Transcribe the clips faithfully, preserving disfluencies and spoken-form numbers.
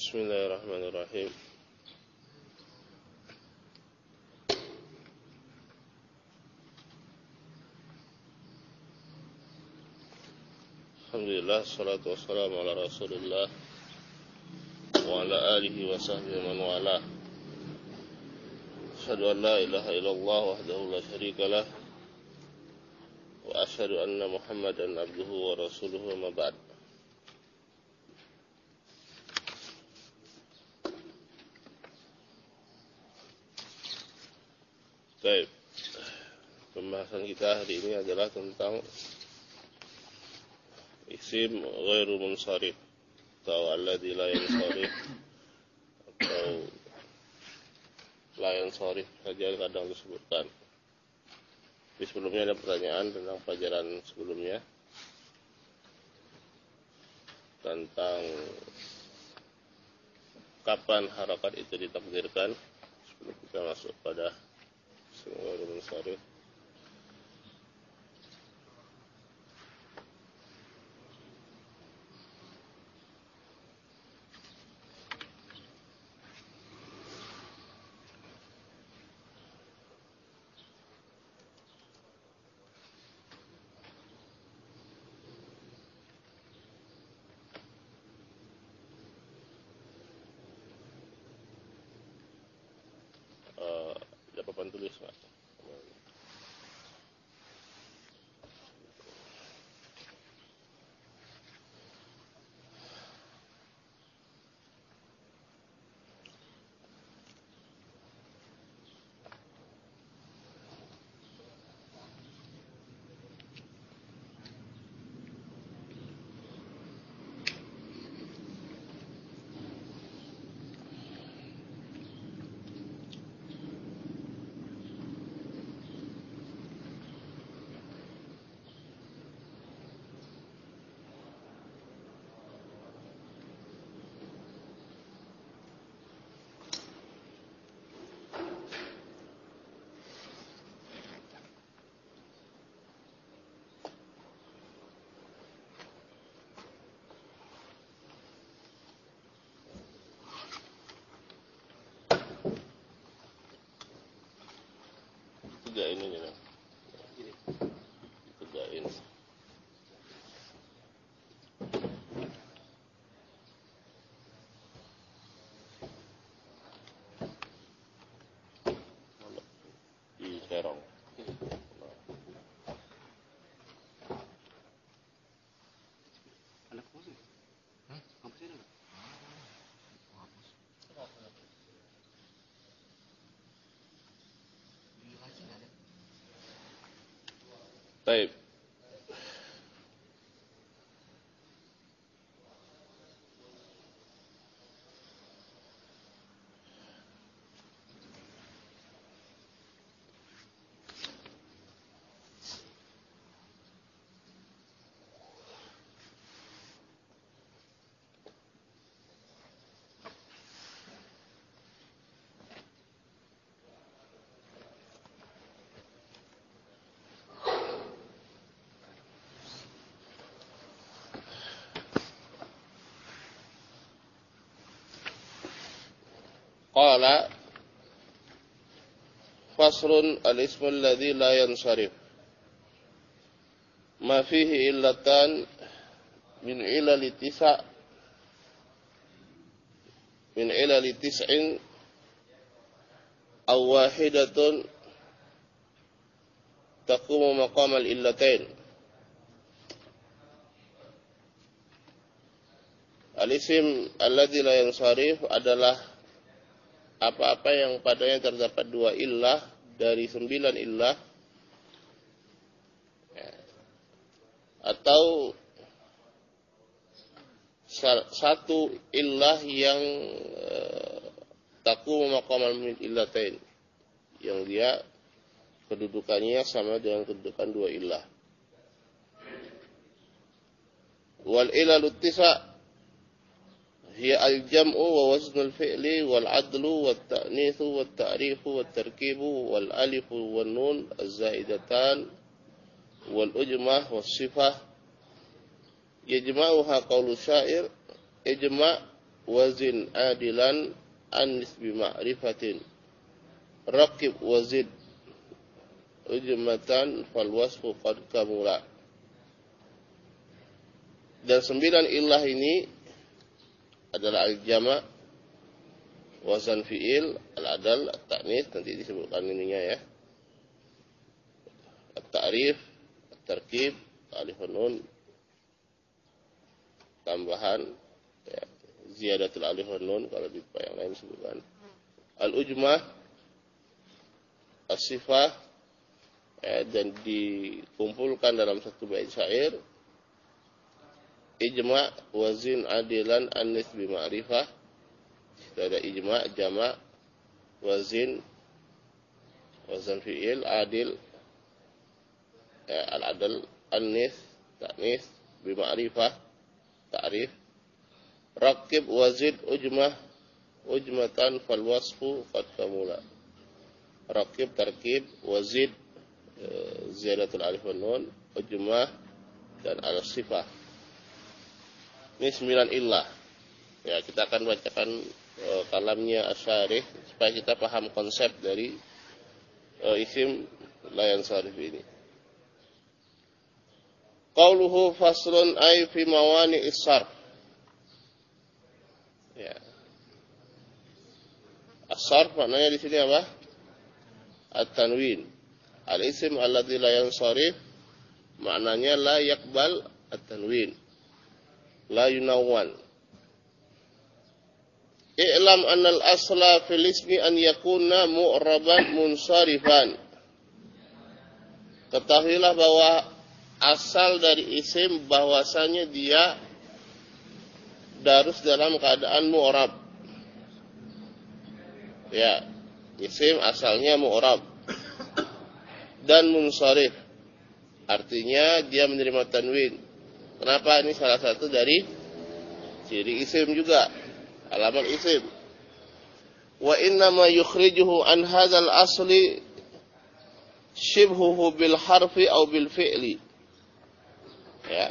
Bismillahirrahmanirrahim. Alhamdulillah, salatu wassalamu ala Rasulillah wa ala alihi wa sahbihi man wala. Asyhadu an la ilaha illallah wahdahu la syarika lah wa asyhadu anna Muhammadan abduhu wa rasuluhu, ma ba'd. Baik. Pembahasan kita hari ini adalah tentang isim ghairu munsharif atau alladzi la yansharif atau la yansharif saja kadang disebutkan. Tapi sebelumnya ada pertanyaan tentang pelajaran sebelumnya tentang kapan harakat itu ditakdirkan sebelum kita masuk pada isim ghairu munsharif. Ada papan tulis Pak? Tegain ini lah. Tegain. Di serong. Anak musik? Hah? Kamu sih ada? Baik. Qala fasrun al-ismu alladhi la yansharif ma fihi illatan min ilali tisa' min ilali tis'in aw wahidatun taqumu maqam al-illatain. Al-isim alladhi la yansharif adalah apa-apa yang padanya terdapat dua illah dari sembilan illah, ya, atau satu illah yang uh, taqumu maqamal illatain, yang dia kedudukannya sama dengan kedudukan dua illah. Wal ilalut tisa' hiya al-jam'u wa waznul fi'li wal 'adlu wat ta'nitsu wat ta'rifu wat tarkibu wal alifu wan nun az-zaidatan wal ujmah was sifah yajma'uha qaulu syair ijma' wazin adilan anis bima'rifatin. Raqib wazid ujmatan fal wasfu qad kamula. Dan sembilan ilah ini adalah al-jama', wazan fi'il, al-adal, at-ta'nis, nanti disebutkan ininya ya. At-ta'rif, at-tarkib, alif nun, tambahan, ya, ziyadatul alif nun, kalau di yang lain disebutkan. Al-ujmah, as-sifah, ya, dan dikumpulkan dalam satu bait syair. Ijma' wazin adilan anis bima'rifah. Ada ijma', jama', wazin, wazan fi'il, adil, ya, al-adal, anis, ta'nis, bima'rifah, ta'rif. Raqib wazid ujmah, ujmatan fal wasfu qad kamula. Raqib, tarkib, wazid, ziyadatul alif wan nun, ujmah, dan al-sifah. Ini sembilan illah. Ya, kita akan bacakan uh, kalamnya Asy-Syarih supaya kita paham konsep dari uh, isim la yansarif ini. Qauluhu faslun ay fi mawani is-sarf. Ya. As-sarf maknanya di sini apa? At-tanwin. Al-isim alladzi la yansarif maknanya la yaqbal at-tanwin. La yunawwan. I'lam anna al-asla fil ismi an yakuna mu'raban munsarifan. Ketahuilah bahwa asal dari isim bahwasanya dia darus dalam keadaan mu'rab. Ya, isim asalnya mu'rab dan munsharif. Artinya dia menerima tanwin. Kenapa? Ini salah satu dari ciri isim juga, alamat isim. Wa inna ma yukhrijuhu an hadzal asli shibhuhu bil harfi aw bil fi'li. Ya.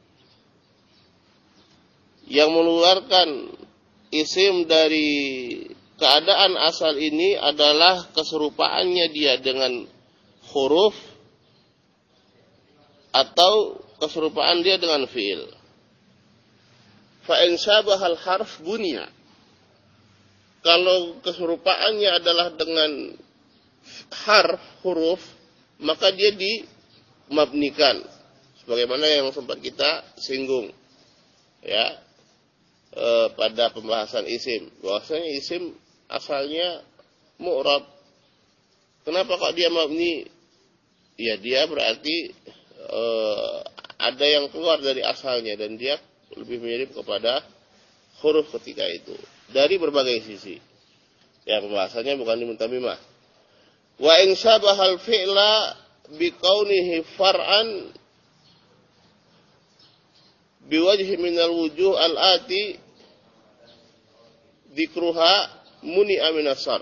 Yang mengeluarkan isim dari keadaan asal ini adalah keserupaannya dia dengan huruf atau keserupaan dia dengan fi'il. Fa in syabahal harf bunya. Kalau keserupaannya adalah dengan harf, huruf, maka dia dimabnikan. Sebagaimana yang sempat kita singgung ya e, pada pembahasan isim. Bahwasanya isim asalnya mu'rab. Kenapa kok dia mabni? Ya dia berarti e, ada yang keluar dari asalnya dan dia lebih mirip kepada huruf ketika itu dari berbagai sisi. Ya pembahasannya bukan di muntamimah. Wa in syabahal fi'la biqaunihi far'an biwajhi minal wujuh al-ati dzikruha muni'a minas sarf.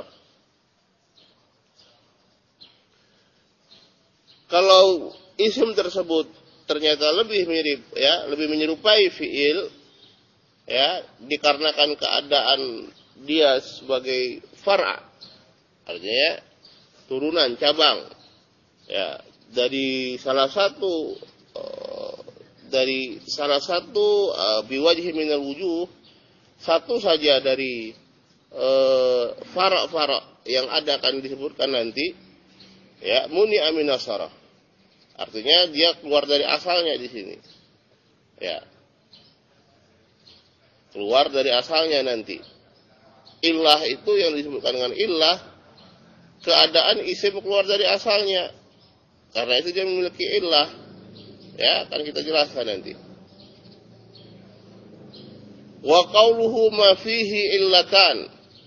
Kalau isim tersebut ternyata lebih mirip ya, lebih menyerupai fi'il ya, dikarenakan keadaan dia sebagai far'a. Artinya turunan cabang ya dari salah satu uh, dari salah satu uh, biwajhi minal wujuh, satu saja dari uh, far'a-far'a yang ada akan disebutkan nanti ya, muni aminas sarf. Artinya dia keluar dari asalnya di sini. Ya. Keluar dari asalnya nanti. Illah itu yang disebutkan dengan illah, keadaan isim keluar dari asalnya. Karena itu dia memiliki illah. Ya, akan kita jelaskan nanti. Wa qauluhu ma fihi illatan.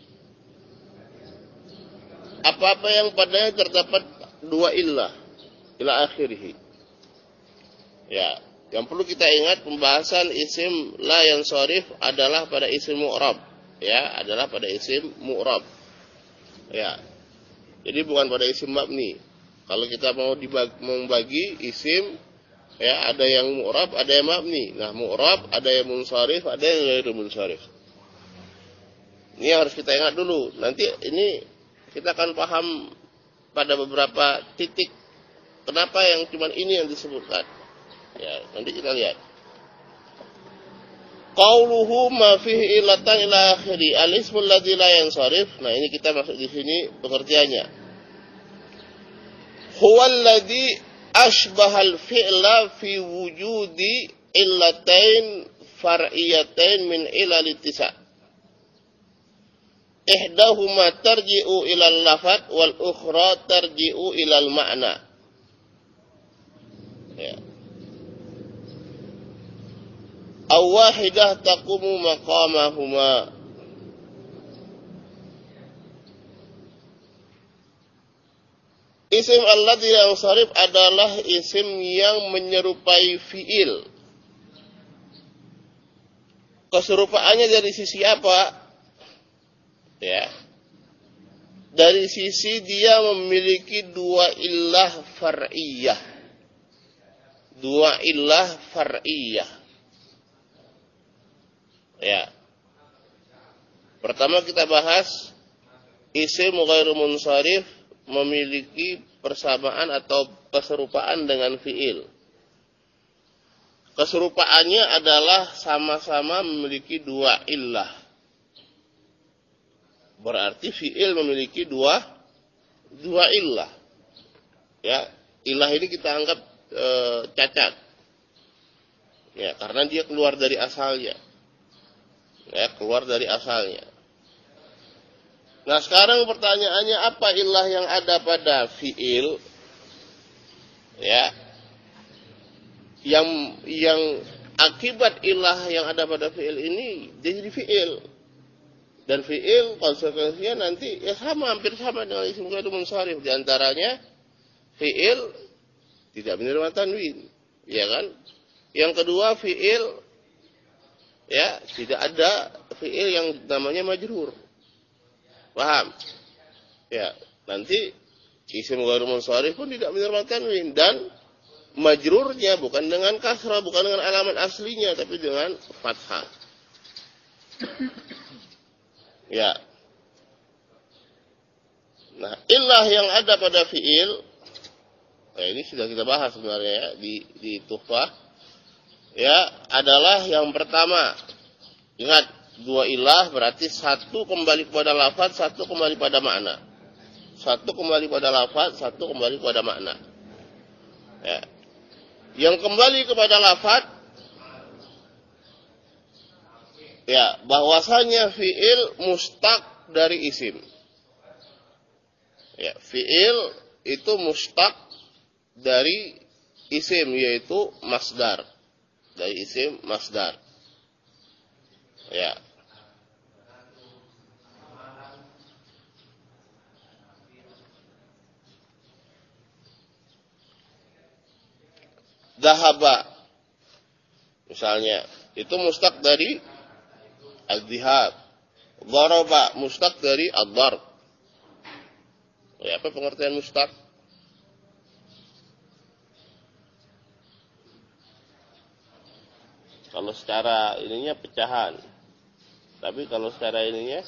Apa-apa yang padanya terdapat dua illah. Ila akhirih. Ya, yang perlu kita ingat pembahasan isim la yansharif adalah pada isim mu'rab. Ya, adalah pada isim mu'rab. Ya. Jadi bukan pada isim mabni. Kalau kita mau dibagi, membagi isim ya, ada yang mu'rab, ada yang mabni. Nah, mu'rab ada yang munsharif, ada yang ghairu munsharif. Ini yang harus kita ingat dulu. Nanti ini kita akan paham pada beberapa titik kenapa yang cuman ini yang disebutkan. Ya, nanti kita lihat. Qauluhu ma fihi illatan ila akhiri al-ismul ladzi la yansarif. Nah, ini kita masuk di sini pengertiannya. Huwal ladzi ashbahal fi'la fi wujudi illatain far'iyatain min ilal ittisa'. Ihdahuma tarji'u ilal lafat wal ukhra tarji'u ilal ma'na. Ya. Aw wahidah taqumu maqamahuma. Isim alladzi yansharif adalah isim yang menyerupai fi'il. Keserupaannya dari sisi apa? Ya. Dari sisi dia memiliki dua illah far'iyah. Dua illah far'iyah. Ya. Pertama kita bahas isim ghairu munsharif memiliki persamaan atau keserupaan dengan fi'il. Keserupaannya adalah sama-sama memiliki dua illah. Berarti fi'il memiliki dua dua illah. Ya, illah ini kita anggap e, cacat. Ya, karena dia keluar dari asalnya. Ya, keluar dari asalnya. Nah, sekarang pertanyaannya apa illah yang ada pada fi'il? Ya. Yang yang akibat illah yang ada pada fi'il ini dia jadi fi'il. Dan fi'il konsekuensinya nanti ya sama, hampir sama dengan isim ghairu munsharif. Di antaranya fi'il tidak menerima tanwin, ya kan? Yang kedua fi'il ya tidak ada fi'il yang namanya majrur. Paham? Ya, nanti isim ghairu munsharif pun tidak menerima tanwin dan majrurnya bukan dengan kasrah, bukan dengan alamat aslinya tapi dengan fathah. Ya. Nah, illah yang ada pada fi'il, nah ini sudah kita bahas sebenarnya ya, di di Tuhfah. Ya, adalah yang pertama. Ingat, dua illah berarti satu kembali kepada lafaz, satu kembali pada makna. Satu kembali pada lafaz, satu kembali kepada makna. Ya. Yang kembali kepada lafaz, ya, bahwasanya fi'il mustaq dari isim. Ya, fi'il itu mustaq dari isim, yaitu masdar. Dari isim masdar. Ya. Dhahaba misalnya itu mustaq dari al-dhihab. Daraba mustaq dari ad-darb. Ya, apa pengertian mustaq? Kalau secara ininya pecahan. Tapi kalau secara ininya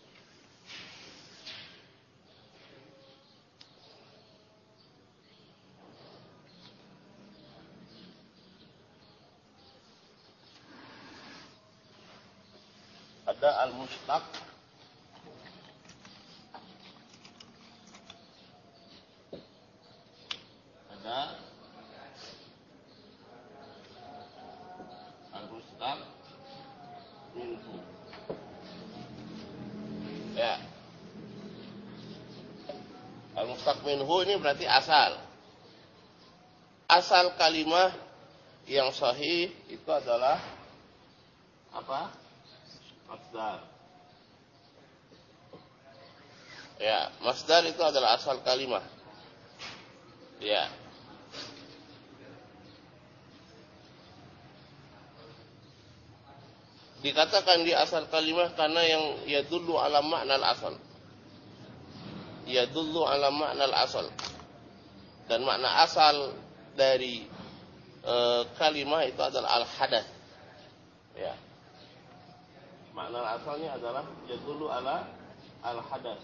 ada al-mustaq, ada al-mustaq minhu. Ya. Al-mustaq minhu ini berarti asal. Asal kalimah yang sahih itu adalah apa? Masdar. Ya, masdar itu adalah asal kalimah. Ya. Dikatakan di asal kalimah karena yang yadullu ala makna al-asal. Yadullu ala makna al-asal. Dan makna asal dari e, kalimah itu adalah al-hadath. Ya. makna asalnya adalah yadullu ala al-hadas.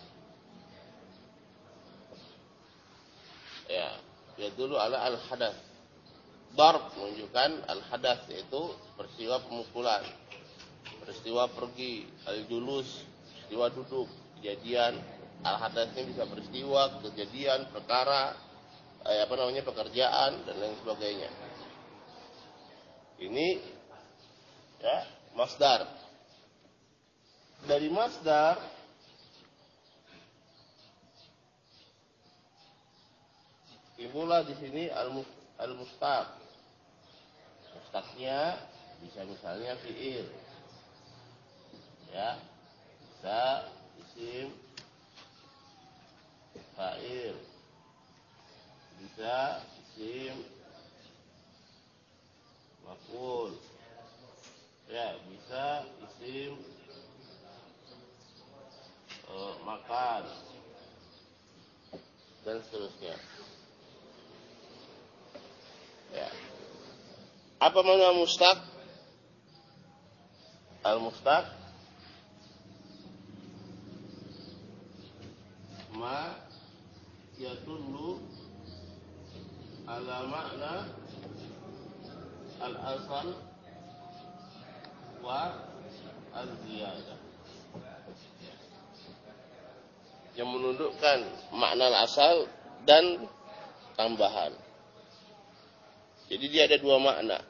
Ya, yadullu ala al-hadas. Darb menunjukkan al-hadas, yaitu peristiwa pemukulan, peristiwa pergi, al-julus, peristiwa duduk, kejadian. Al-hadas ini bisa peristiwa, kejadian, perkara, eh, apa namanya, pekerjaan dan lain sebagainya. Ini ya masdar. Dari masdar timbullah di sini al-mustaq. Mustaqnya bisa misalnya fi'il, ya, bisa isim fa'il, bisa isim maf'ul, ya, bisa isim uh, makan dan seterusnya. Ya. Apa makna mustaq? Al-mustaq ma yadullu ala makna al-asal wa al-ziyadah, yang menundukkan makna al-asal dan tambahan. Jadi dia ada dua makna.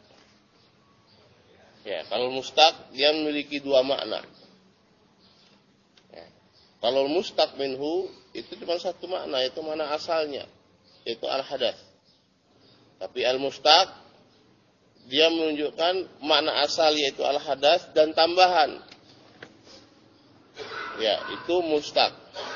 Ya, kalau mustaq dia memiliki dua makna. Ya. Kalau mustaq minhu itu cuma satu makna, yaitu makna asalnya, yaitu al-hadas. Tapi al-mustaq dia menunjukkan makna asal, yaitu al-hadas dan tambahan. Ya, itu mustaq.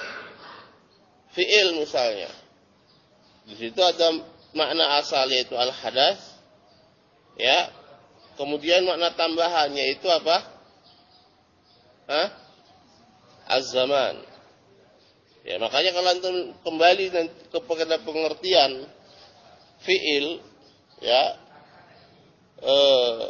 Fi'il misalnya, di situ ada makna asal yaitu al-hadas, ya. Kemudian makna tambahan yaitu apa? Hah? Az-zaman. Ya, makanya kalau antum kembali kepada pengertian fi'il, ya, eh,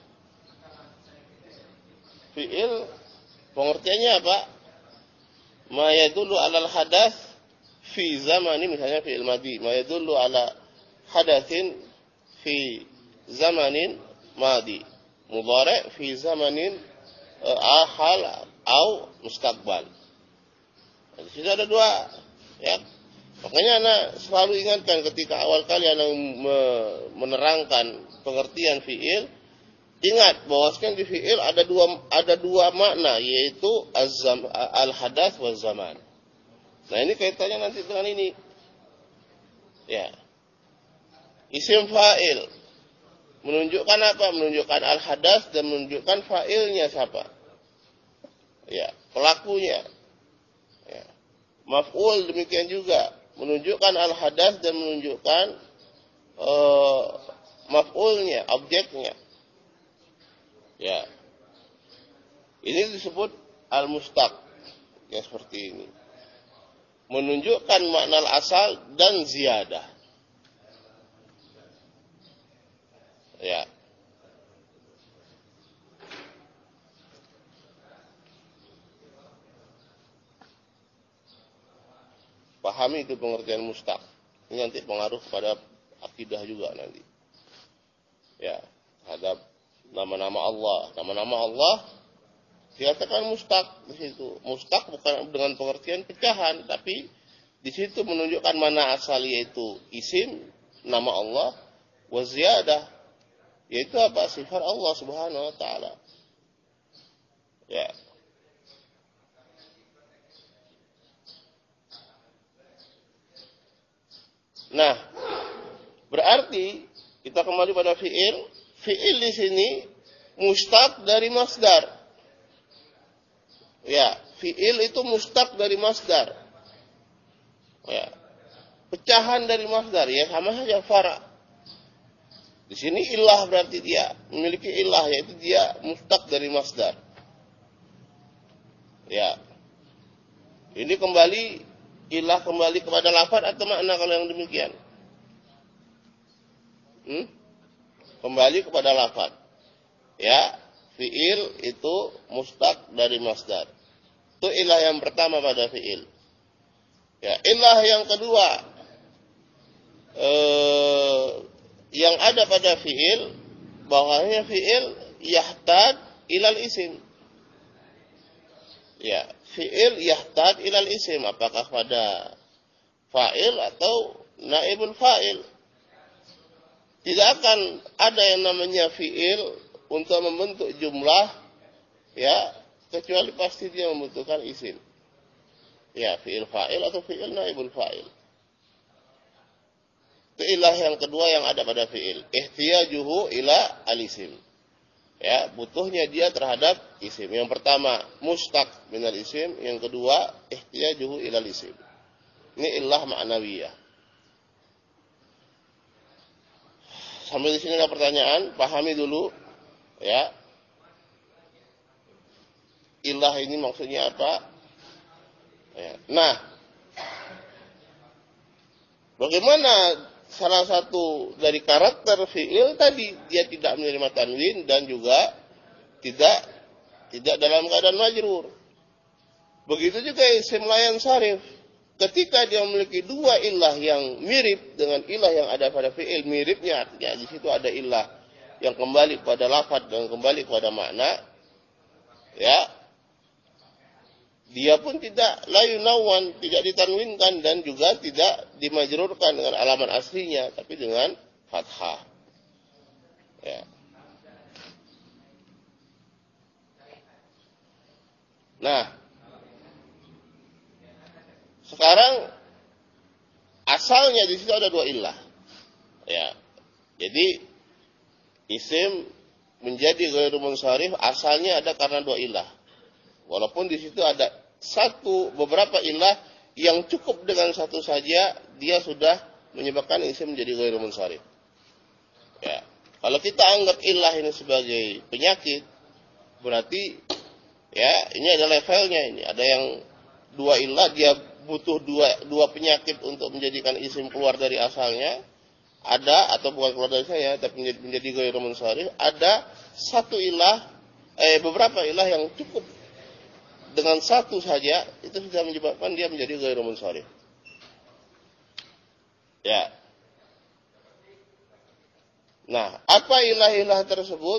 fi'il pengertiannya apa? Ma yadullu 'alal hadas fi zamani, misalnya fi'il madhi, ma yadullu 'ala hadatsin fi zamanin madhi, mudhari' fi zamanin uh, hal au mustaqbal. Di situ ada dua, ya. Makanya anak selalu ingatkan ketika awal kali anak menerangkan pengertian fi'il, ingat bahwasanya di fi'il ada dua ada dua makna, yaitu az-zam, al-hadath wa zaman. Nah, ini kaitannya nanti dengan ini. Ya. Isim fa'il menunjukkan apa? Menunjukkan al-hadath dan menunjukkan fa'ilnya siapa? Ya, pelakunya. Ya. Maf'ul demikian juga menunjukkan al-hadath dan menunjukkan uh, maf'ulnya, objeknya. Ya. Ini disebut al-mustaq. Ya, seperti ini. Menunjukkan makna asal dan ziyadah. Ya. Pahami itu pengertian mustaq. Ini nanti pengaruh pada akidah juga nanti. Ya, terhadap nama-nama Allah. Nama-nama Allah dikatakan mustaq di situ. Mustaq bukan dengan pengertian pecahan, tapi di situ menunjukkan mana asal, yaitu isim nama Allah, wa ziyadah, yaitu apa? Sifat Allah Subhanahu wa taala. Ya. Nah, berarti kita kembali pada fi'il. Fi'il di sini mustaq dari masdar. Ya, fi'il itu mustaq dari masdar. Ya. Pecahan dari masdar, ya sama saja fara. Di sini ilah berarti dia memiliki ilah, yaitu dia mustaq dari masdar. Ya. Ini kembali ilah kembali kepada lafaz atau makna kalau yang demikian? Hmm? Kembali kepada lafaz. Ya, fi'il itu mustaq dari masdar. Itu ilah yang pertama pada fi'il. Ya, ilah yang kedua eh, yang ada pada fi'il, bahwasanya fi'il yahtad ilal isim. Ya, fi'il yahtad ilal isim, apakah pada fa'il atau naibul fa'il. Tidak akan ada yang namanya fi'il untuk membentuk jumlah, ya, kecuali pasti dia membutuhkan isim. Ya, fi'il fa'il atau fi'il naibul fa'il. Itu ilah yang kedua yang ada pada fi'il. Ihtiyajuhu ila al-isim. Ya, butuhnya dia terhadap isim. Yang pertama, mustaq minal isim. Yang kedua, ihtiyajuhu ila al-isim. Ini ilah ma'nawiyah. Sambil di sini ada pertanyaan, pahami dulu, ya. Ilah ini maksudnya apa? Ya. Nah, bagaimana salah satu dari karakter fi'il tadi, dia tidak menerima tanwin dan juga tidak tidak dalam keadaan majrur. Begitu juga isim layan sarif. Ketika dia memiliki dua ilah yang mirip dengan ilah yang ada pada fi'il, miripnya artinya di situ ada ilah yang kembali pada lafaz dan kembali pada makna, ya, dia pun tidak la yunawan, tidak ditanwinkan dan juga tidak dimajrurkan dengan alamat aslinya, tapi dengan fathah. Ya. Nah, sekarang asalnya di situ ada dua ilah. Ya. Jadi isim menjadi ghairu munsharif asalnya ada karena dua ilah. Walaupun di situ ada satu beberapa ilah yang cukup dengan satu saja dia sudah menyebabkan isim menjadi ghairu munsharif. Ya. Kalau kita anggap ilah ini sebagai penyakit, berarti ya ini ada levelnya ini. Ada yang dua ilah dia butuh dua dua penyakit untuk menjadikan isim keluar dari asalnya. Ada atau bukan keluar dari saya tapi menjadi, menjadi ghairu munsharif. Ada satu ilah eh beberapa ilah yang cukup dengan satu saja itu sudah menyebabkan dia menjadi ghairu munsharif. Ya. Nah, apa ilah-ilah tersebut?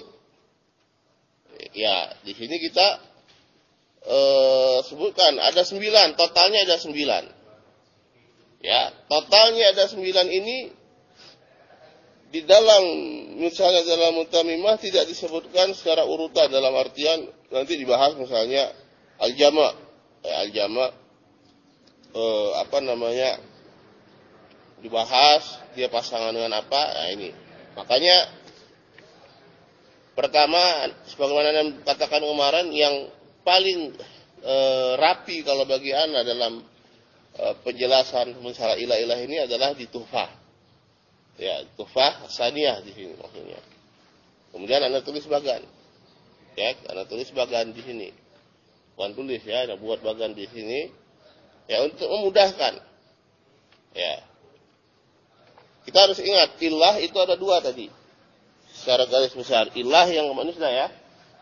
Ya, di sini kita eh, sebutkan ada sembilan, totalnya ada sembilan. Ya, totalnya ada sembilan ini di dalam misalnya dalam mutamimah tidak disebutkan secara urutan dalam artian nanti dibahas misalnya al-jama, ya, al-jama eh, apa namanya dibahas dia pasangan dengan apa, nah ini makanya pertama sebagaimana yang katakan kemarin yang paling eh, rapi kalau bagi ana dalam eh, penjelasan masalah ilah-ilah ini adalah di Tuhfah. Ya, Tuhfah Saniyah di sini maksudnya. Kemudian anda tulis bagan. Ya, anda tulis bagan di sini. Bukan tulis ya, anda buat bagan di sini. Ya, untuk memudahkan. Ya. Kita harus ingat, ilah itu ada dua tadi. Secara garis besar, ilah yang kemana sudah ya?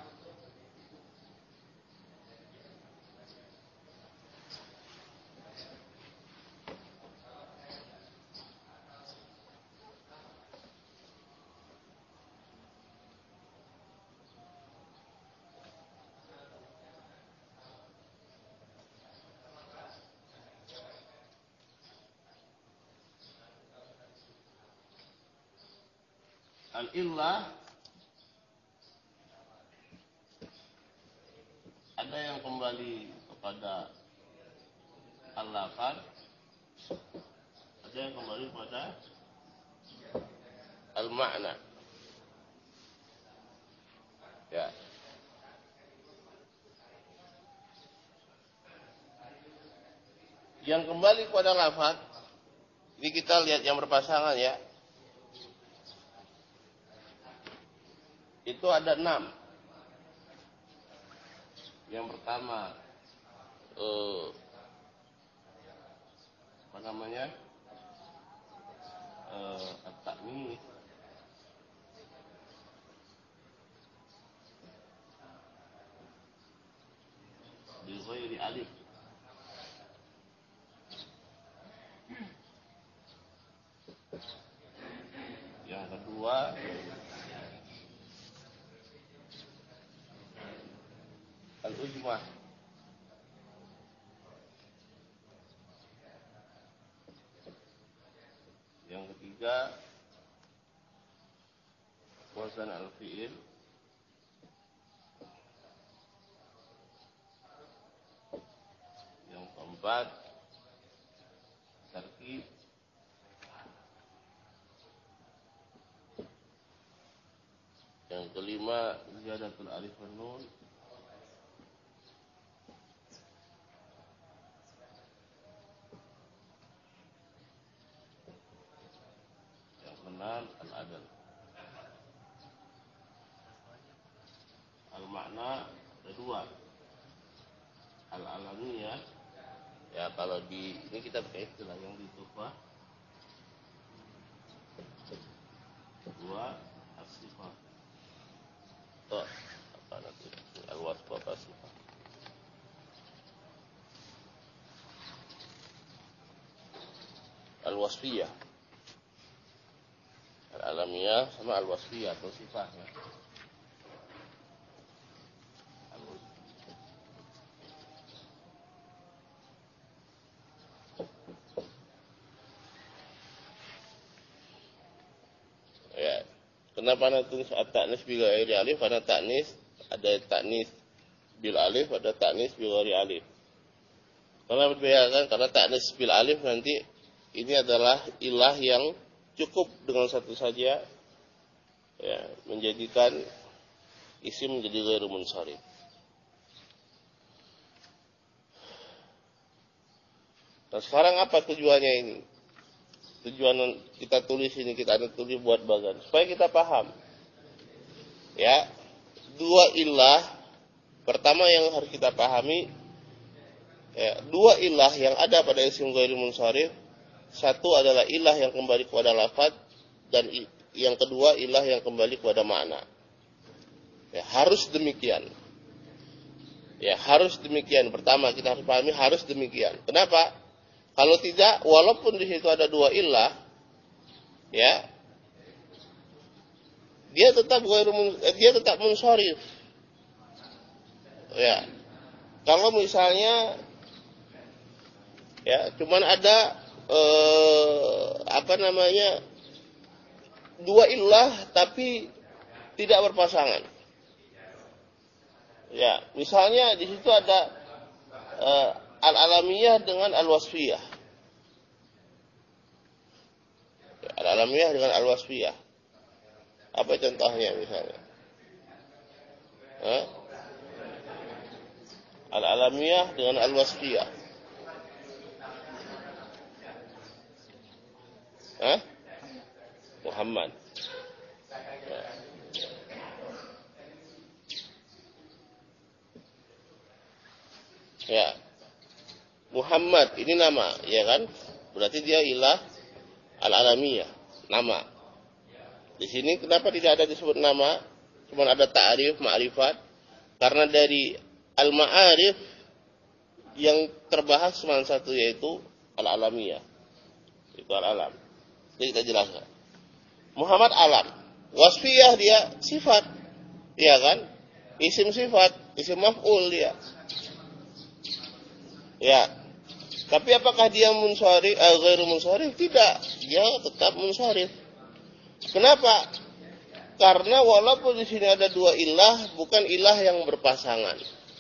Al-illah ada yang kembali kepada al-lafaz, ada yang kembali kepada al-ma'na. Ya. Yang kembali kepada lafaz, ini kita lihat yang berpasangan ya. Itu ada enam. Yang pertama, eh, apa namanya, eh, at-ta'nis. ghairi alif. Yang kedua, al-ujmah. Yang ketiga, wazan al-fi'il. Yang keempat, tarkib. Yang kelima, ziyadatul alif wan nun. Yang keenam, al-adal. Al-makna ada dua. Al-alamiyah, ya kalau di ini kita pakai istilah yang di Tufah. Dua, as-sifat. Tuh, apa nanti? Al-wasf apa sifat? Al-wasfiyah. Al-alamiyah sama al-wasfiyah atau sifatnya. Ya, kenapa anda tulis at-ta'nis bil ghairi alif? Karena ta'nis ada ta'nis bil alif, ada ta'nis bil ghairi alif. Karena berbeda, karena ta'nis bil alif nanti ini adalah ilah yang cukup dengan satu saja, ya, menjadikan isim menjadi ghairu munsharif. Nah sekarang apa tujuannya ini? Tujuan kita tulis ini, kita ada tulis buat bagan supaya kita paham. Ya, dua ilah pertama yang harus kita pahami, ya, dua ilah yang ada pada isim ghairu munsharif. Satu adalah ilah yang kembali kepada lafaz, dan yang kedua ilah yang kembali kepada makna. Ya, harus demikian. Ya, harus demikian. Pertama kita harus pahami harus demikian. Kenapa? Kalau tidak, walaupun di situ ada dua ilah, ya, dia tetap dia tetap munsharif. Ya, kalau misalnya, ya, cuman ada eh, apa namanya dua ilah tapi tidak berpasangan. Ya, misalnya di situ ada eh, al-alamiyah dengan al-wasfiyah. Al-alamiyah dengan al-wasfiyah. Apa contohnya misalnya? Hah? Al-alamiyah dengan al-wasfiyah. Hah? Muhammad. Ya. Ya. Muhammad ini nama, ya kan? Berarti dia ilah al-alamiyah, nama. Di sini kenapa tidak ada disebut nama? Cuma ada ta'rif, ma'rifat. Karena dari al-ma'arif yang terbahas cuma satu, yaitu al-alamiyah. Itu al-alam. Jadi kita jelaskan. Muhammad alam. Wasfiyah dia sifat. Iya kan? Isim sifat, isim maf'ul dia. Ya. Tapi apakah dia munsharif, eh, ghairu munsharif? Tidak, dia tetap munsharif. Kenapa? Karena walaupun di sini ada dua ilah, bukan ilah yang berpasangan.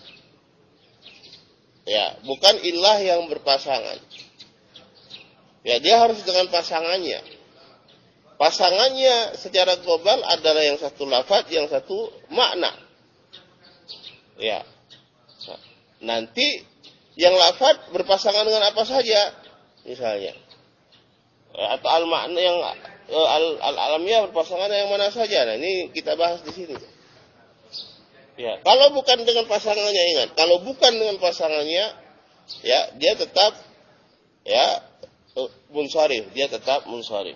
Ya, bukan ilah yang berpasangan. Ya, dia harus dengan pasangannya. Pasangannya secara global adalah yang satu lafaz, yang satu makna. Ya. Nah, nanti yang lafaz berpasangan dengan apa saja, misalnya, atau al makna yang al, al alamiah berpasangan dengan yang mana saja. Nah ini kita bahas di sini. Ya, kalau bukan dengan pasangannya, ingat, kalau bukan dengan pasangannya, ya dia tetap, ya, munsharif, dia tetap munsharif.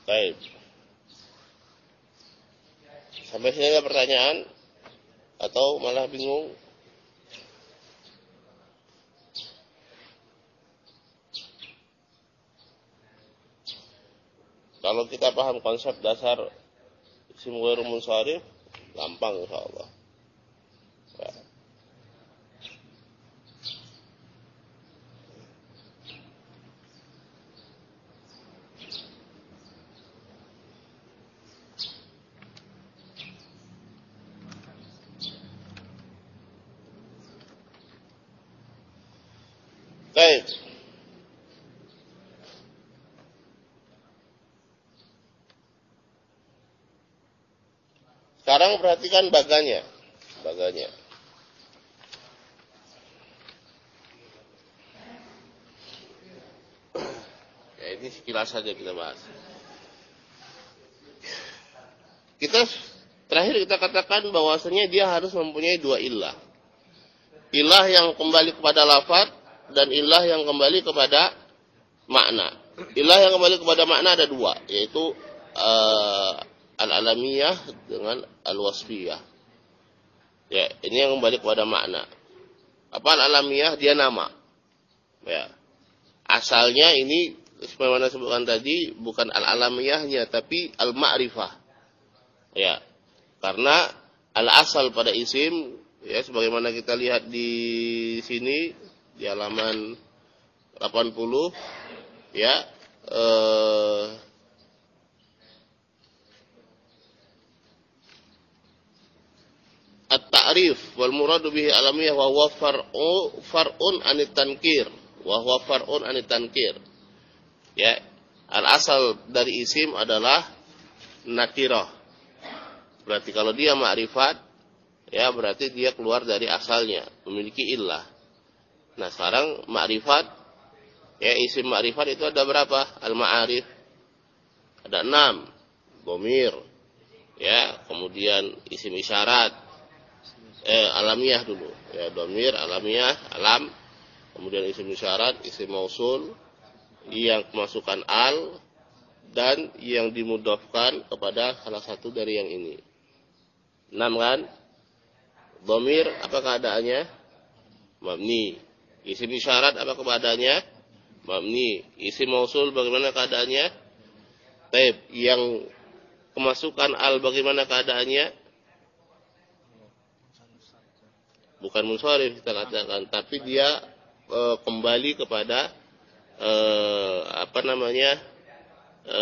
Baik. Sampai sini ada pertanyaan atau malah bingung? Kalau kita paham konsep dasar isim ghairu munsharif, gampang insyaallah. Ya. Baik. Sekarang perhatikan baganya. Baganya. Ya, ini sekilas saja kita bahas. Kita terakhir kita katakan bahwasanya dia harus mempunyai dua ilah. Ilah yang kembali kepada lafaz dan ilah yang kembali kepada makna. Ilah yang kembali kepada makna ada dua, yaitu uh, al-alamiyah dengan al-wasfiyah. Ya, ini yang kembali kepada makna. Apa al-alamiyah? Dia nama. Ya. Asalnya ini sebagaimana sebutkan tadi bukan al-alamiyahnya tapi al-ma'rifah. Ya. Karena al-asal pada isim ya sebagaimana kita lihat di sini di halaman delapan puluh ya eh at-ta'rif wal muradu bihi alamiyah wa huwa far'u far'un anit tankir wa huwa far'un anit tankir. Ya, al-asal dari isim adalah nakirah. Berarti kalau dia ma'rifat ya berarti dia keluar dari asalnya, memiliki illah. Nah, sekarang ma'rifat ya isim ma'rifat itu ada berapa? Al-ma'arif ada enam. Dhamir ya, kemudian isim isyarat Eh, alamiah dulu ya, dhamir, alamiah, alam, kemudian isim isyarat, isim mausul yang kemasukan al dan yang dimudhafkan kepada salah satu dari yang ini. Enam kan? Dhamir apa keadaannya? Mabni. Isim isyarat apa keadaannya? Mabni. Isim mausul bagaimana keadaannya? Taib. Yang kemasukan al bagaimana keadaannya? Bukan munsharif kita katakan, tapi dia e, kembali kepada e, apa namanya e,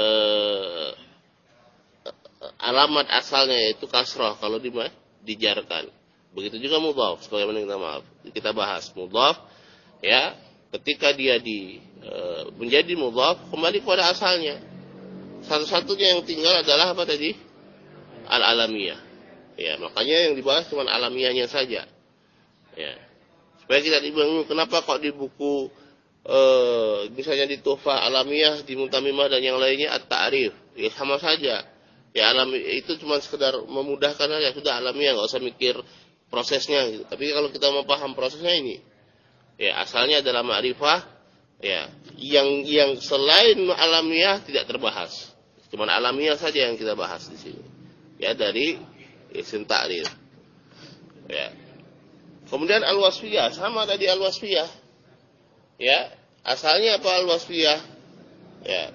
alamat asalnya yaitu kasrah kalau di, dijarkan. Begitu juga mudhaf, sebagaimana kita maaf kita bahas mudhaf ya, ketika dia di e, menjadi mudhaf kembali kepada asalnya. Satu-satunya yang tinggal adalah apa tadi? Al-alamiyah. Ya, makanya yang dibahas cuma alamiyahnya saja. Ya. Supaya kita bingung kenapa kok di buku e, misalnya di Tuhfah Alamiyah, di Muntamimah dan yang lainnya at-ta'rif. Ya sama saja. Ya alami itu cuma sekedar memudahkan saja, sudah alamiah enggak usah mikir prosesnya gitu. Tapi kalau kita mau paham prosesnya ini, ya asalnya adalah ma'rifah, ya. Yang yang selain alamiah tidak terbahas. Cuma alamiah saja yang kita bahas di sini. Ya dari isim ta'rif. Ya. Kemudian al-wasfiyah, sama tadi al-wasfiyah. Ya, asalnya apa al-wasfiyah? Ya.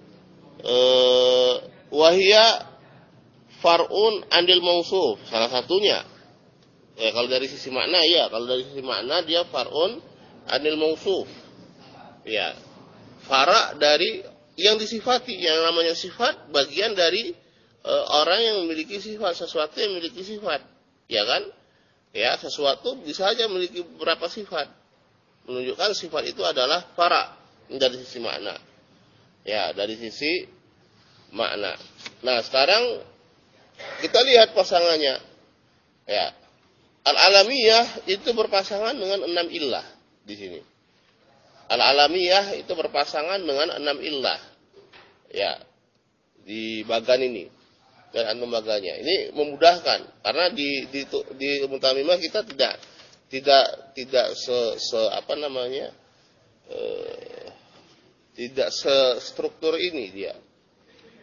Eh, wahia far'un andil mausuf, salah satunya. Ya, kalau dari sisi makna ya, kalau dari sisi makna dia far'un andil mausuf. Ya. Fara dari yang disifati, yang namanya sifat bagian dari e, orang yang memiliki sifat, sesuatu yang memiliki sifat. Ya kan? Ya, sesuatu bisa saja memiliki beberapa sifat. Menunjukkan sifat itu adalah fara dari sisi makna. Ya, dari sisi makna. Nah, sekarang kita lihat pasangannya. Ya. Al-alamiyah itu berpasangan dengan enam illah di sini. Al-alamiyah itu berpasangan dengan enam illah. Ya. Di bagan ini. Dan antum baganya. Ini memudahkan karena di di di Muntamimah kita tidak tidak tidak se, se apa namanya? E, tidak se struktur ini dia.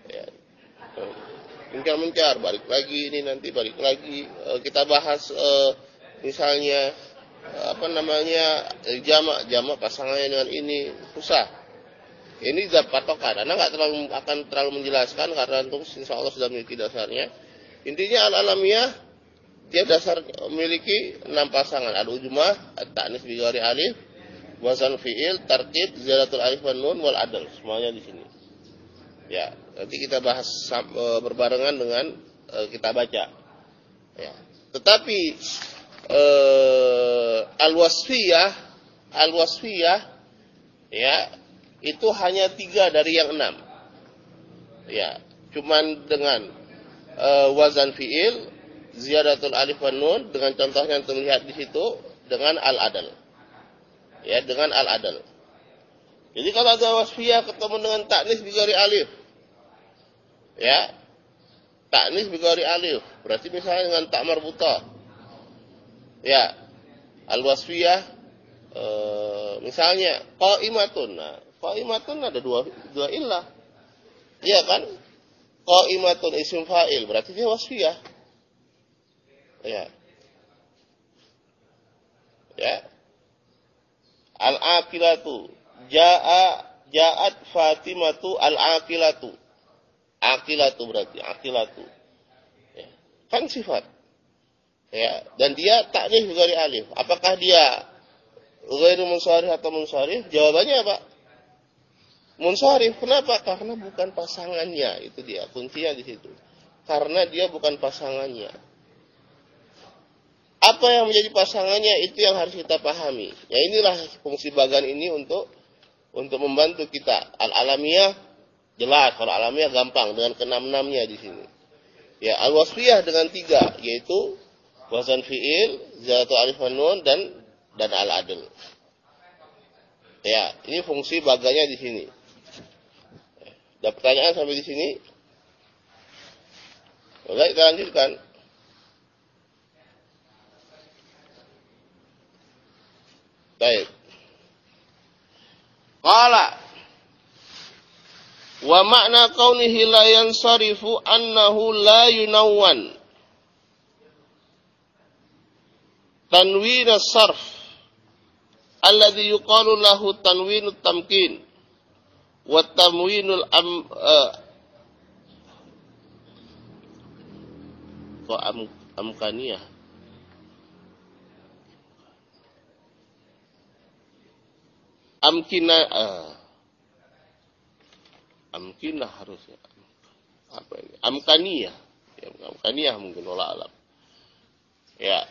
Ya. Mencar-mencar, balik lagi ini nanti balik lagi. E, kita bahas e, misalnya e, apa namanya e, jamak jamak pasangannya dengan ini susah. Ini sudah patokan. Anda nggak terlalu akan terlalu menjelaskan karena untuk insya Allah sudah memiliki dasarnya. Intinya al-alamiyah dia dasar memiliki enam pasangan. Al-ujmah, at-ta'nis bi ghairi alif, wazan fi'il, tarkib, ziyadatul alif wan nun wal adl. Semuanya di sini. Ya, nanti kita bahas e, berbarengan dengan e, kita baca. Ya. Tetapi e, al-wasfiyah, al-wasfiyah, ya, itu hanya tiga dari yang enam. Ya, cuman dengan e, wazan fi'il, ziyadatul alif wan nun, dengan contohnya yang terlihat di situ, dengan al-adl. Ya, dengan al-adl. Jadi kalau ada wasfiyah ketemu dengan ta'nis bi ghairi alif, ya, ta'nis bi ghairi alif, berarti misalnya dengan tak marbutah, ya, al-wasfiyah, e, misalnya qa'imatun, nah, qa'imatun ada dua dua illah, iya kan? Qa'imatun isim fa'il, berarti dia wasfiyah, ya, ya, al-aqilatu, ja'a ja'at Fatimatu al-aqilatu. Aqilatu berarti aqilatu. Ya. Kan sifat. Ya, dan dia ta'nis bi ghairi alif. Apakah dia ghairu munsharif atau munsharif? Jawabannya apa? Munsharif. Kenapa? Karena bukan pasangannya. Itu dia kuncinya di situ. Karena dia bukan pasangannya. Apa yang menjadi pasangannya itu yang harus kita pahami. Ya, inilah fungsi bagan ini untuk untuk membantu kita. Al-alamiyah jelas, kalau alamiah gampang dengan keenam-enamnya di sini. Ya, al-wasfiyah dengan tiga, yaitu wazan fi'il, ziyadatul alif wan nun dan dan al-adl. Ya, ini fungsi baganya di sini. Ada pertanyaan sampai di sini? Oke, kita lanjutkan. Baik. Qala wa makna kaunihi la yansarifu annahu la yunawwan tanwin as-sarf alladhi yuqalu lahu tanwinut tamkin wa tamwinul am uh, wa am, amkaniyah amkina uh, amkinah harusnya apa ini amkaniyah ya, amkaniyah mungkin wala alam ya.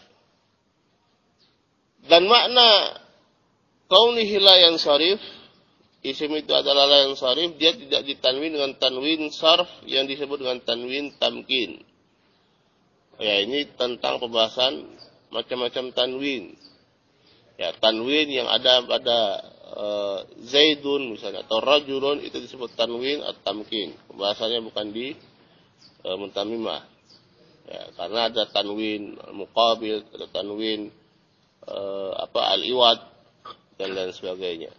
Dan makna kaunihi la yansarif, isim itu adalah la yansarif, dia tidak ditanwin dengan tanwin sarf yang disebut dengan tanwin tamkin. Ya, ini tentang pembahasan macam-macam tanwin. Ya, tanwin yang ada pada uh, Zaidun misalnya atau rajulun itu disebut tanwin at-tamkin. Pembahasannya bukan di uh, muntamimah. Ya, karena ada tanwin muqabil, ada tanwin uh, apa al-iwad dan lain sebagainya.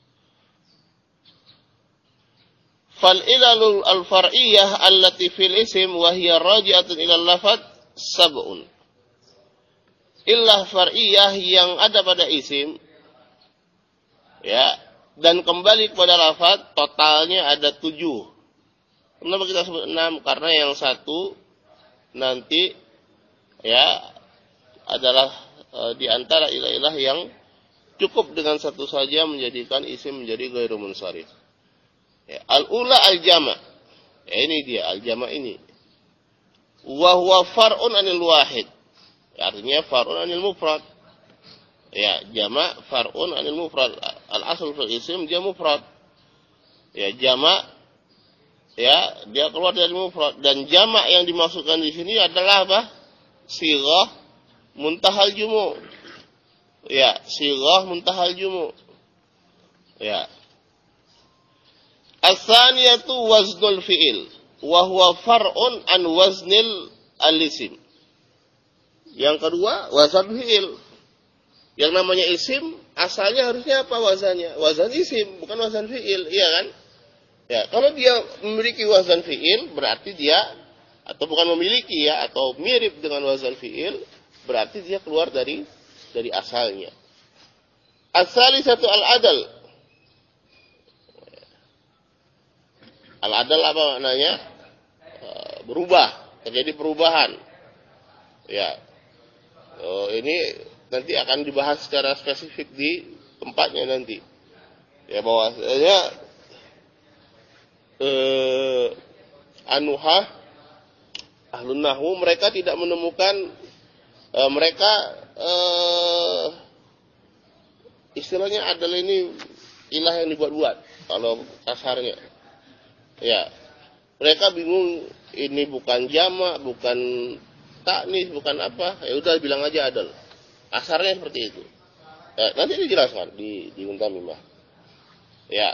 Fal ilalul al-far'iyyah allati fil isim wa hiya raji'atun ila al-lafadz sab'un. Illah far'iyah yang ada pada isim, ya, dan kembali kepada lafaz totalnya ada tujuh. Kenapa kita sebut enam? Karena yang satu nanti, ya, adalah e, di antara ilah-ilah yang cukup dengan satu saja menjadikan isim menjadi ghairu munsharif. Ya, al-ula al-jama'. Ya, ini dia al-jama' ini. Wa huwa far'un anil wahid. Artinya far'un anil mufrad. Ya, jama' far'un anil mufrad. Al-asl fil isim dia mufrad. Ya, jama' ya, dia keluar dari mufrad, dan jama' yang dimaksudkan di sini adalah apa? Sighah muntahal jumu'. Ya, sighah muntahal jumu'. Ya. As-tsaniyatu waznul fi'il wa huwa far'un an waznil al-isim. Yang kedua, wazan fi'il. Yang namanya isim, asalnya harusnya apa wazannya? Wazan isim, bukan wazan fi'il, iya kan? Ya, kalau dia memiliki wazan fi'il berarti dia atau bukan memiliki ya atau mirip dengan wazan fi'il berarti dia keluar dari dari asalnya. As-salisatu al-adal. Al-adal apa maknanya? Berubah, terjadi perubahan. Ya. Oh, ini nanti akan dibahas secara spesifik di tempatnya nanti. Ya bahwasanya eh anuhah ahlun nahwu mereka tidak menemukan eh, mereka eh, istilahnya adalah ini ilah yang dibuat-buat kalau kasarnya. Ya. Mereka bingung ini bukan jamak, bukan taknis, bukan apa. Ya udah bilang aja adal. Kasarnya seperti itu. Ya, nanti dijelaskan di di Untamimah. Ya.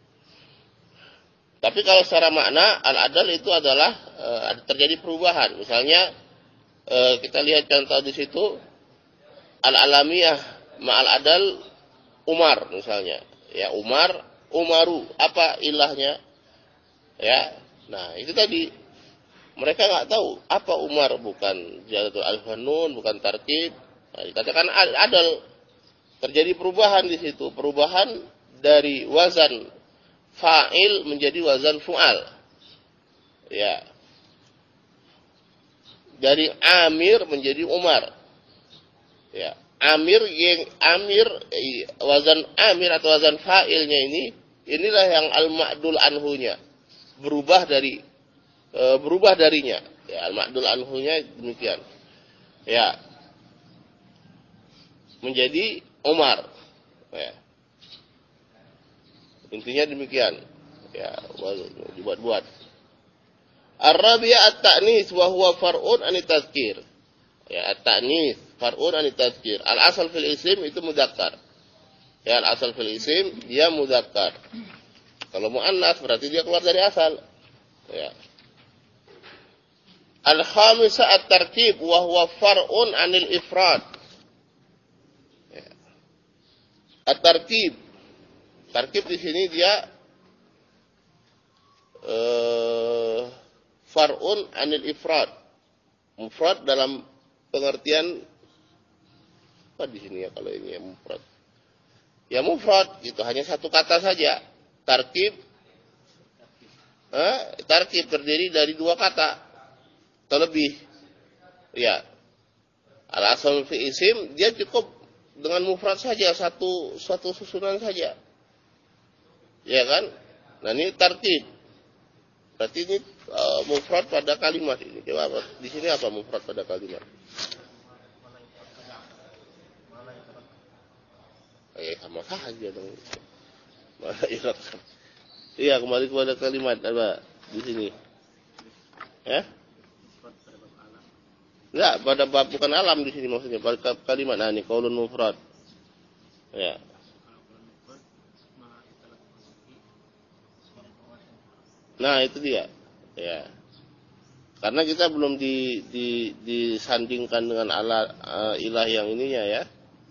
Tapi kalau secara makna al-adal itu adalah e, terjadi perubahan. Misalnya e, kita lihat contoh di situ al-alamiyah ma'al adal Umar misalnya. Ya Umar, Umaru, apa ilahnya? Ya. Nah, itu tadi mereka nggak tahu apa Umar, bukan ziyadatul alif wan nun, bukan tarkib. Nah, dikatakan adal. Terjadi perubahan di situ, perubahan dari wazan fa'il menjadi wazan fu'al. Ya. Dari Amir menjadi Umar. Ya. Amir yang Amir wazan Amir atau wazan fa'ilnya ini inilah yang al-ma'dul anhunya. Berubah dari e, berubah darinya. Ya, al-ma'dul anhunya demikian. Ya. Menjadi Umar. Ya. Intinya demikian. Ya, dibuat-buat. Ar-rabi'ah at-ta'nis wa huwa far'un an tadhkir. Ya, at-ta'nis far'un an tadhkir. Al-asal fil isim itu mudzakkar. Ya, al-asal fil isim dia mudzakkar. Kalau muannas berarti dia keluar dari asal. Ya. Al-khamisah at-tarkib wa huwa far'un anil ifrad. Ya. At-tarkib. Tarkib di sini dia uh, far'un anil ifrad. Mufrad dalam pengertian apa di sini ya kalau ini ya mufrad. Ya mufrad itu hanya satu kata saja. Tarkib eh, tarkib terdiri dari dua kata terlebih. Ya. Al-asal fi isim dia cukup dengan mufrad saja satu satu susunan saja. Ya kan? Nah ini tarkib. Berarti ini uh, mufrad pada kalimat ini. Coba apa? Di sini apa mufrad pada kalimat? Eh sama saja dong. Iya, kembali kepada kalimat apa di sini? Ya? Enggak, pada bab bukan alam di sini maksudnya, pada kalimat nah ini qaulun mufrad. Ya. Nah, itu dia. Ya. Karena kita belum di, di disandingkan dengan ala uh, ilah yang ininya ya.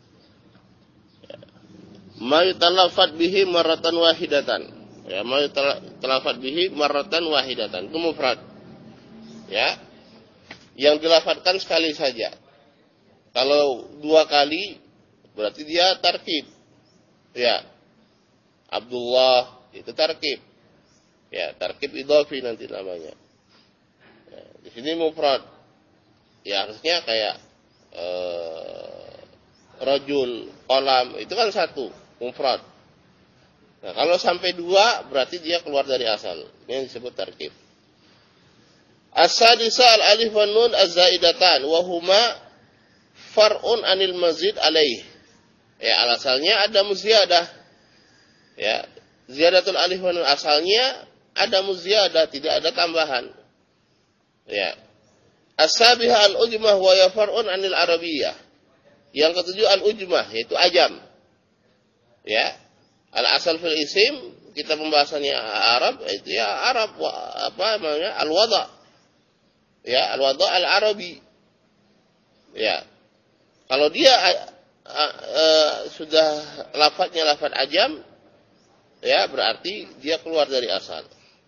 Ma yutalafat bihi marratan wahidatan. Ya, ma yutalafat bihi marratan wahidatan. Itu mufrad. Ya. Yang dilafatkan sekali saja. Kalau dua kali berarti dia tarkib. Ya. Abdullah itu tarkib. Ya, tarkib idhafi nanti namanya. Ya, di sini mufrad. Ya, harusnya kayak eh, rajul, qalam, itu kan satu. Mufrad. Nah, kalau sampai dua berarti dia keluar dari asal. Ini yang disebut tarkib. As-sadisa al-alif wan nun az-zaidatan wa huma far'un anil mazid alaih. Ya, alasalnya ada muziyadah. Ya, ziyadatul alif wan nun asalnya ada muziyadah, tidak ada tambahan. Ya. As-sabiha al-ujmah wa ya far'un anil arabiyyah. Yang ketujuh al-ujmah yaitu ajam. Ya, al-asal fil isim kita pembahasannya Arab itu ya Arab apa namanya al-wada. Ya, al-wada al-arabi. Ya. Kalau dia uh, uh, sudah lafadznya lafadz ajam ya berarti dia keluar dari asal.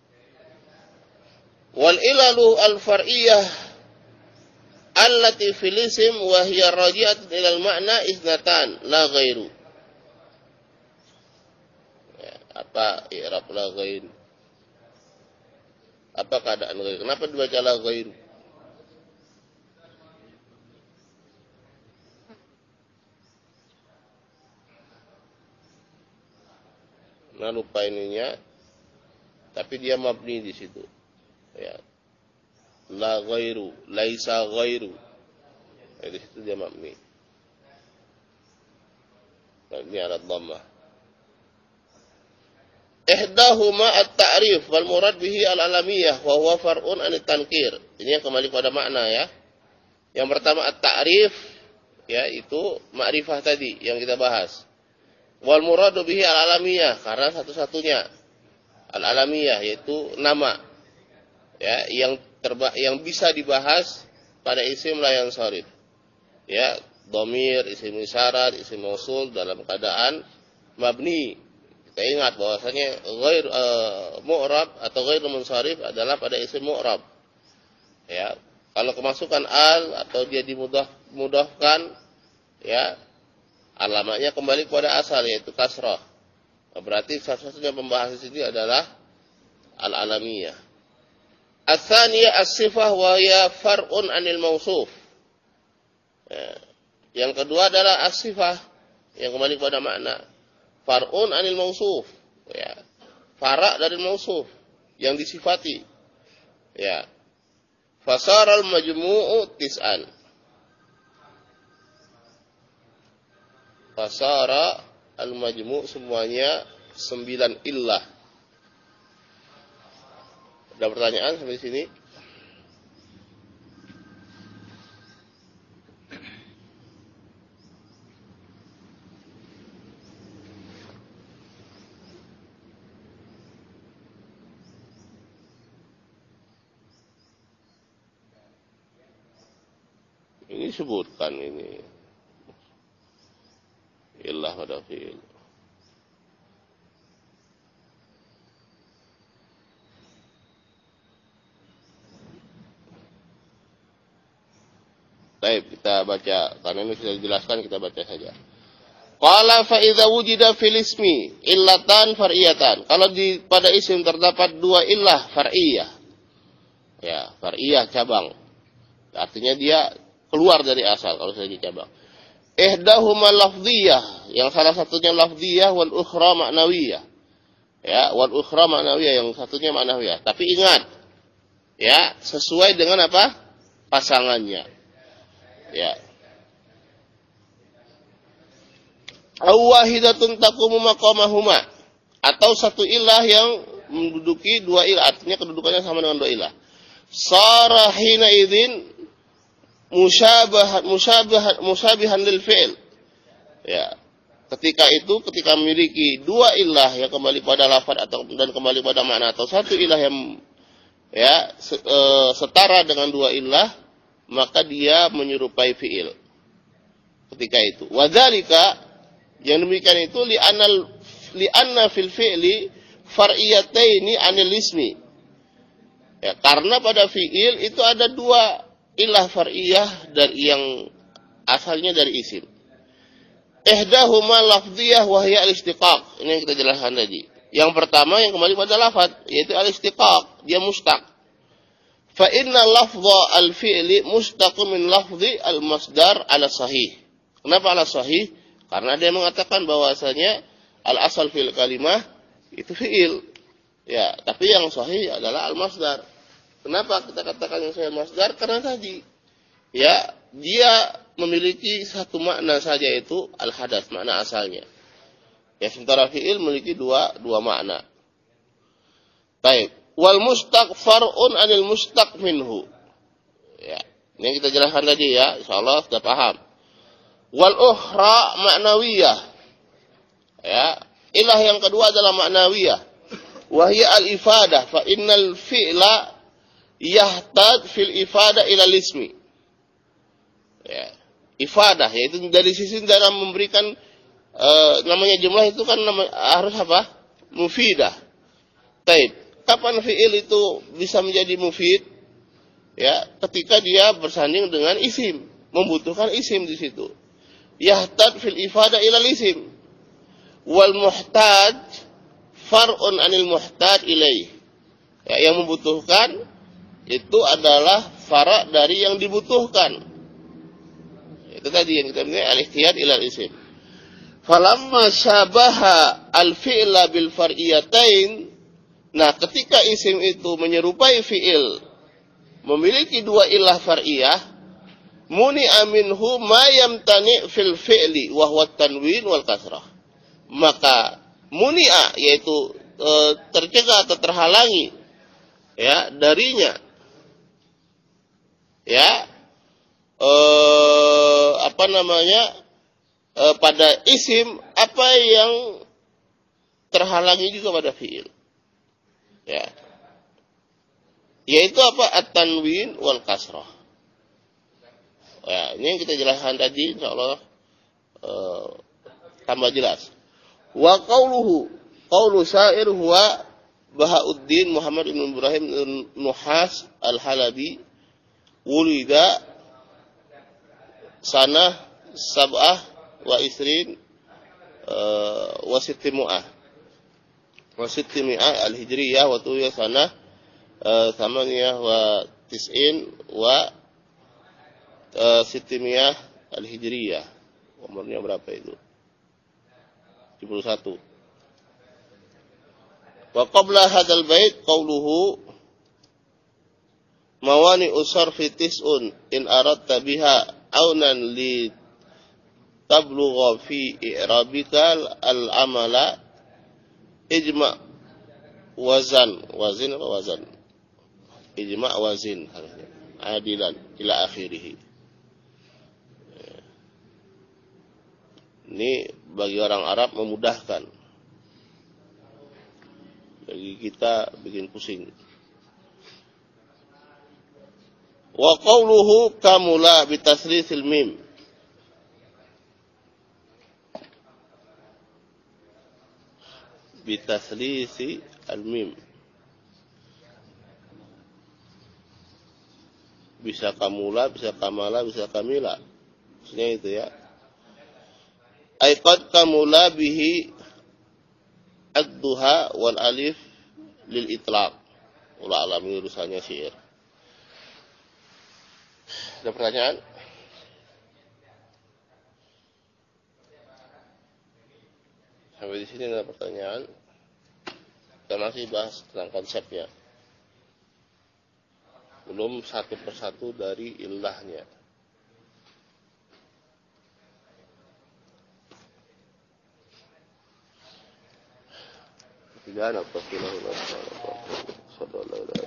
Wal ilalu al-far'iyah allati fil ism wa hiya raji'atun ila al-ma'na isnatan la ghairu. Ya, apa i'rab la ghairu? Apa keadaan ghairu? Kenapa dibaca la ghairu? Nah, lupa ininya, tapi dia mabni di situ. Ya. La ghairu, laisa ghairu. Ya, di situ dia mabni. Mabni ala dhammah. Ihdahuma at-ta'rif wal murad bihi al-alamiyah wa huwa far'un an at-tankir. Ini yang kembali pada makna ya. Yang pertama at-ta'rif, ya itu ma'rifah tadi yang kita bahas. Wal muradu bihi al-alamiyah, karena satu-satunya al-alamiyah yaitu nama ya yang terba yang bisa dibahas pada isim la yansharif. Ya, dhamir, isim isyarat, isim mausul dalam keadaan mabni. Kita ingat bahwasanya ghair uh, mu'rab atau ghair munsharif adalah pada isim mu'rab. Ya, kalau kemasukan al atau dia dimudah mudahkan ya alamatnya kembali kepada asal yaitu kasrah. Berarti satu-satunya pembahasan di sini adalah al-alamiyah. Ats-tsaniyah as-sifah wa hiya far'un 'anil mausuf. Ya. Yang kedua adalah as-sifah yang kembali kepada makna. Far'un 'anil mausuf. Ya. Fara' dari mausuf yang disifati. Ya. Fasaral majmu'u tis'an. Fasara al-majmu' semuanya sembilan illah. Ada pertanyaan sampai sini? Ini sebutkan ini. Illah pada fi'il. Baik, kita baca. Karena ini sudah dijelaskan, kita baca saja. Qala fa idza wujida fil ismi illatan far'iyatan. Kalau di pada isim terdapat dua illah far'iyah. Ya, far'iyah cabang. Artinya dia keluar dari asal kalau sudah cabang. Ihdahuma lafdhiyah, yang salah satunya lafdhiyah wal ukhra ma'nawiyah. Ya, wal ukhra ma'nawiyah, yang satunya ma'nawiyah. Tapi ingat, ya, sesuai dengan apa? Pasangannya. Ya. Aw wahidatun taqumu maqamahuma, atau satu ilah yang menduduki dua ilah, artinya kedudukannya sama dengan dua ilah. Sarahina idzin musyabahat musyabahat musyabihan lil fi'l. Ya. Ketika itu ketika memiliki dua ilah yang kembali pada lafaz atau dan kembali pada makna, atau satu ilah yang ya setara dengan dua ilah, maka dia menyerupai fi'il. Ketika itu. Wadzalika, yang demikian itu li anal li anna fil fi'li far'iyataini 'anil ismi. Ya, karena pada fi'il itu ada dua ilah far'iyah dari yang asalnya dari isim. Ihdahuma lafdhiyah wa hiya al-istiqaq. Ini yang kita jelaskan tadi. Yang pertama yang kembali pada lafaz yaitu al-istiqaq, dia mustaq. Fa inna lafdha al-fi'li mustaqun min lafdhi al-masdar ala sahih. Kenapa ala sahih? Karena dia mengatakan bahwasanya al-asal fil kalimah itu fi'il. Ya, tapi yang sahih adalah al-masdar. Kenapa kita katakan yang sahih masdar? Karena tadi ya, dia memiliki satu makna saja, itu al-hadath, makna asalnya. Ya, sementara fi'il memiliki dua dua makna. Baik. Wal mustaq far'un 'anil mustaq minhu. Ya, ini yang kita jelaskan tadi ya, insyaallah sudah paham. Wal ukhra ma'nawiyah. Ya, ilah yang kedua adalah ma'nawiyah. Wa hiya al-ifadah, fa innal fi'la yahtad fil ifadah ila ismi. Ya, ifadah yaitu dari sisi dalam memberikan e, namanya jumlah itu kan nama, harus apa? mufidah. Taib. Kapan fi'il itu bisa menjadi mufid? Ya, ketika dia bersanding dengan isim, membutuhkan isim di situ. Yahtad fil ifada ilal isim. Wal muhtaj far'un anil muhtaj ilaih. Ya, yang membutuhkan itu adalah fara' dari yang dibutuhkan. Itu tadi yang kita bilang al-ihtiyad ilal isim. Falamma syabaha al-fi'la bil far'iyatain. Nah, ketika isim itu menyerupai fi'il, memiliki dua ilah far'iyah, muni'a minhu ma yamtani' fil fi'li wa huwa tanwin wal kasrah. Maka muni'a yaitu e, tercegah atau terhalangi ya darinya ya e, apa namanya e, pada isim apa yang terhalangi juga pada fi'il ya, yaitu apa? At-tanwin wal kasrah. Ya, ini yang kita jelaskan tadi, insyaallah uh, tambah jelas. Wa qauluhu, qaulu syair huwa Bahauddin Muhammad bin Ibrahim Nuhas Al-Halabi, wulida sanah sab'ah wa isrin uh, wa sittimu'ah wa sittimu'ah al-hijriyah wa tuya sanah thamaniyah wa tis'in wa sittimiyah al-hijriyah. Umurnya berapa itu? tujuh puluh satu. Wa qabla hadzal bait qauluhu mawani usarfi tis'un in aradta biha aunan li tablugha fi i'rabika al-amala ijma' wazan wazin apa wazan ijma' wazin adilan ila akhirih. Ini bagi orang Arab memudahkan, bagi kita bikin pusing. Wa qawluhu kamula bitasrisil mim. Bitasrisi al-mim. Bisa kamula, bisa kamala, bisa kamila. Maksudnya itu ya. Aiqad kamula bihi ad-duha wal alif lil itlaq. Ulah alam ini urusannya syair. Ada pertanyaan? Sampai di sini ada pertanyaan. Kita masih bahas tentang konsepnya. Belum satu persatu dari ilahnya. Tidak ada.